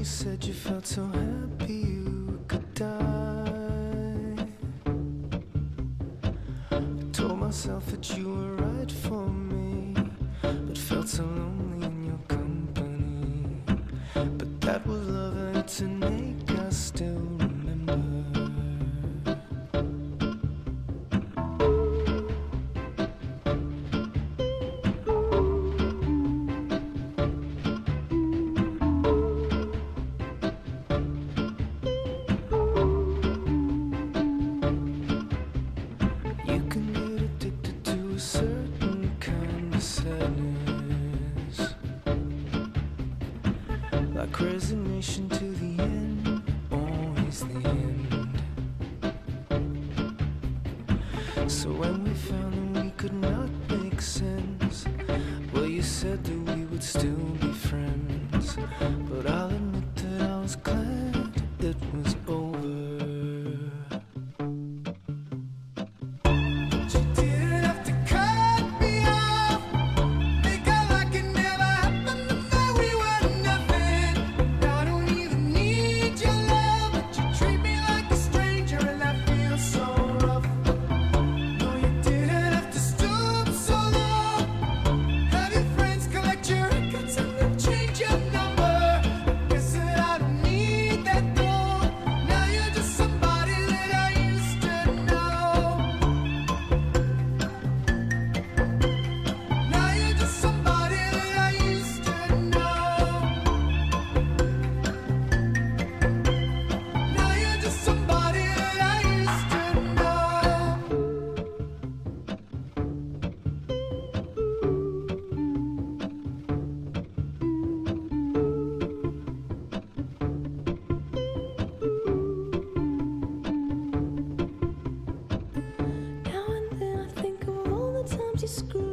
said you felt so happy you could die. I told myself that you were right for me, but felt so lonely in your company. But that was love, and it's an ache I still remember. You can get addicted to a certain kind of sadness, like resignation to the end, always the end. So when we found that we could not make sense, well, you said that we would still be friends. But I'll admit that I was glad it was over. Screw